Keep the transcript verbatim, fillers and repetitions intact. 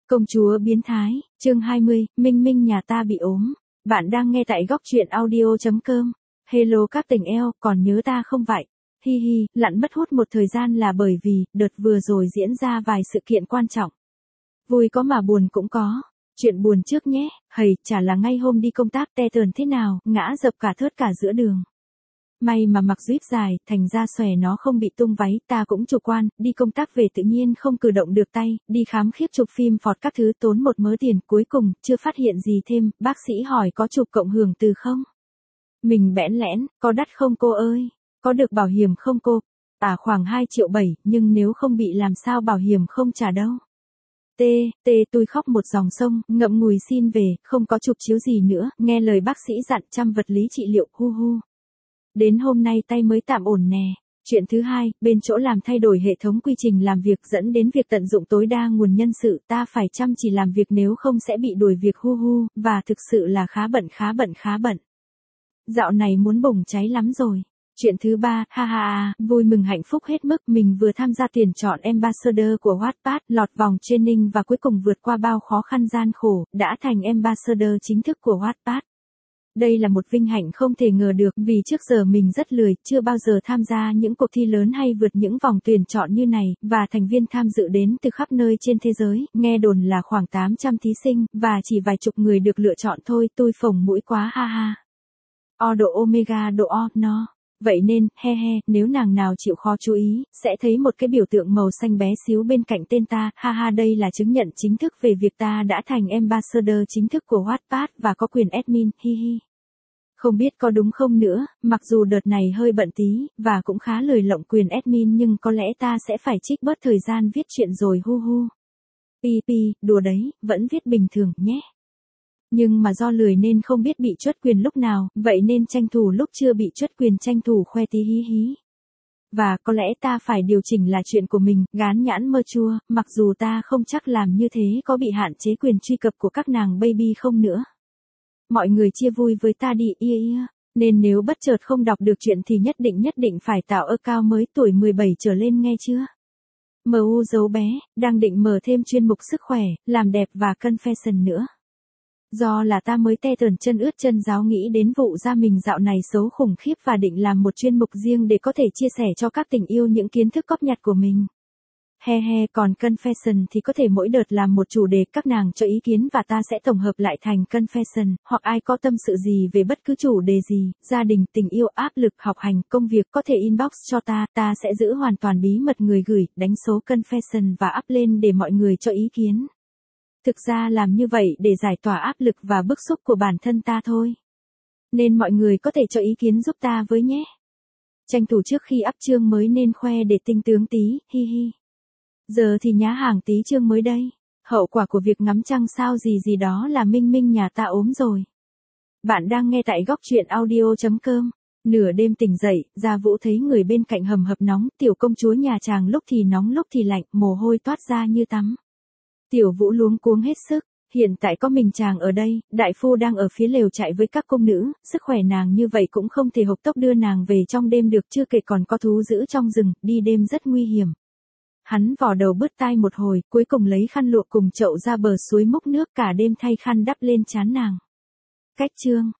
Công chúa biến thái, chương hai mươi, Minh Minh nhà ta bị ốm. Bạn đang nghe tại góc truyện audio chấm com. Hello các tình eo, còn nhớ ta không vậy? Hi hi, lặn mất hút một thời gian là bởi vì, đợt vừa rồi diễn ra vài sự kiện quan trọng. Vui có mà buồn cũng có. Chuyện buồn trước nhé, hầy, chả là ngay hôm đi công tác te tờn thế nào, ngã dập cả thớt cả giữa đường. May mà mặc zip dài, thành ra xòe nó không bị tung váy, ta cũng chủ quan, đi công tác về tự nhiên không cử động được tay, đi khám khiếp chụp phim phọt các thứ tốn một mớ tiền, cuối cùng, chưa phát hiện gì thêm, bác sĩ hỏi có chụp cộng hưởng từ không? Mình bẽn lẽn, có đắt không cô ơi? Có được bảo hiểm không cô? À khoảng hai triệu bảy, nhưng nếu không bị làm sao bảo hiểm không trả đâu. Tê, tê tôi khóc một dòng sông, ngậm ngùi xin về, không có chụp chiếu gì nữa, nghe lời bác sĩ dặn chăm vật lý trị liệu, hu hu. Đến hôm nay tay mới tạm ổn nè. Chuyện thứ hai, bên chỗ làm thay đổi hệ thống quy trình làm việc dẫn đến việc tận dụng tối đa nguồn nhân sự, ta phải chăm chỉ làm việc nếu không sẽ bị đuổi việc hu hu, và thực sự là khá bận khá bận khá bận. Dạo này muốn bùng cháy lắm rồi. Chuyện thứ ba, ha ha ha, vui mừng hạnh phúc hết mức, mình vừa tham gia tuyển chọn Ambassador của Wattpad, lọt vòng training và cuối cùng vượt qua bao khó khăn gian khổ, đã thành Ambassador chính thức của Wattpad. Đây là một vinh hạnh không thể ngờ được vì trước giờ mình rất lười, chưa bao giờ tham gia những cuộc thi lớn hay vượt những vòng tuyển chọn như này, và thành viên tham dự đến từ khắp nơi trên thế giới, nghe đồn là khoảng tám trăm thí sinh, và chỉ vài chục người được lựa chọn thôi, tôi phồng mũi quá ha ha. O độ omega độ O, no. Vậy nên, he he, nếu nàng nào chịu khó chú ý, sẽ thấy một cái biểu tượng màu xanh bé xíu bên cạnh tên ta, ha ha đây là chứng nhận chính thức về việc ta đã thành Ambassador chính thức của Wattpad và có quyền admin, hi hi. Không biết có đúng không nữa, mặc dù đợt này hơi bận tí, và cũng khá lười lộng quyền admin nhưng có lẽ ta sẽ phải trích bớt thời gian viết chuyện rồi hu hu. Pi pi, đùa đấy, vẫn viết bình thường, nhé. Nhưng mà do lười nên không biết bị truất quyền lúc nào, vậy nên tranh thủ lúc chưa bị truất quyền tranh thủ khoe tí hí hí. Và có lẽ ta phải điều chỉnh là chuyện của mình, gán nhãn mơ chua, mặc dù ta không chắc làm như thế có bị hạn chế quyền truy cập của các nàng baby không nữa. Mọi người chia vui với ta đi, ia ia. Nên nếu bất chợt không đọc được chuyện thì nhất định nhất định phải tạo account mới tuổi mười bảy trở lên nghe chưa? em u dấu bé, đang định mở thêm chuyên mục sức khỏe, làm đẹp và confession nữa. Do là ta mới te tờn chân ướt chân ráo nghĩ đến vụ da mình dạo này xấu khủng khiếp và định làm một chuyên mục riêng để có thể chia sẻ cho các tình yêu những kiến thức cóp nhặt của mình. He he, còn confession thì có thể mỗi đợt làm một chủ đề các nàng cho ý kiến và ta sẽ tổng hợp lại thành confession, hoặc ai có tâm sự gì về bất cứ chủ đề gì, gia đình, tình yêu, áp lực, học hành, công việc có thể inbox cho ta, ta sẽ giữ hoàn toàn bí mật người gửi, đánh số confession và up lên để mọi người cho ý kiến. Thực ra làm như vậy để giải tỏa áp lực và bức xúc của bản thân ta thôi. Nên mọi người có thể cho ý kiến giúp ta với nhé. Tranh thủ trước khi up chương mới nên khoe để tinh tướng tí, hi hi. Giờ thì nhá hàng tí chương mới đây. Hậu quả của việc ngắm trăng sao gì gì đó là Minh Minh nhà ta ốm rồi. Bạn đang nghe tại góc truyện audio chấm com. Nửa đêm tỉnh dậy, Gia Vũ thấy người bên cạnh hầm hập nóng, tiểu công chúa nhà chàng lúc thì nóng lúc thì lạnh, mồ hôi toát ra như tắm. Tiểu Vũ luống cuống hết sức, hiện tại có mình chàng ở đây, đại phu đang ở phía lều trại với các cung nữ, sức khỏe nàng như vậy cũng không thể hộc tốc đưa nàng về trong đêm được chưa kể còn có thú dữ trong rừng, đi đêm rất nguy hiểm. Hắn vò đầu bứt tai một hồi, cuối cùng lấy khăn lụa cùng chậu ra bờ suối múc nước cả đêm thay khăn đắp lên trán nàng. Cách chương,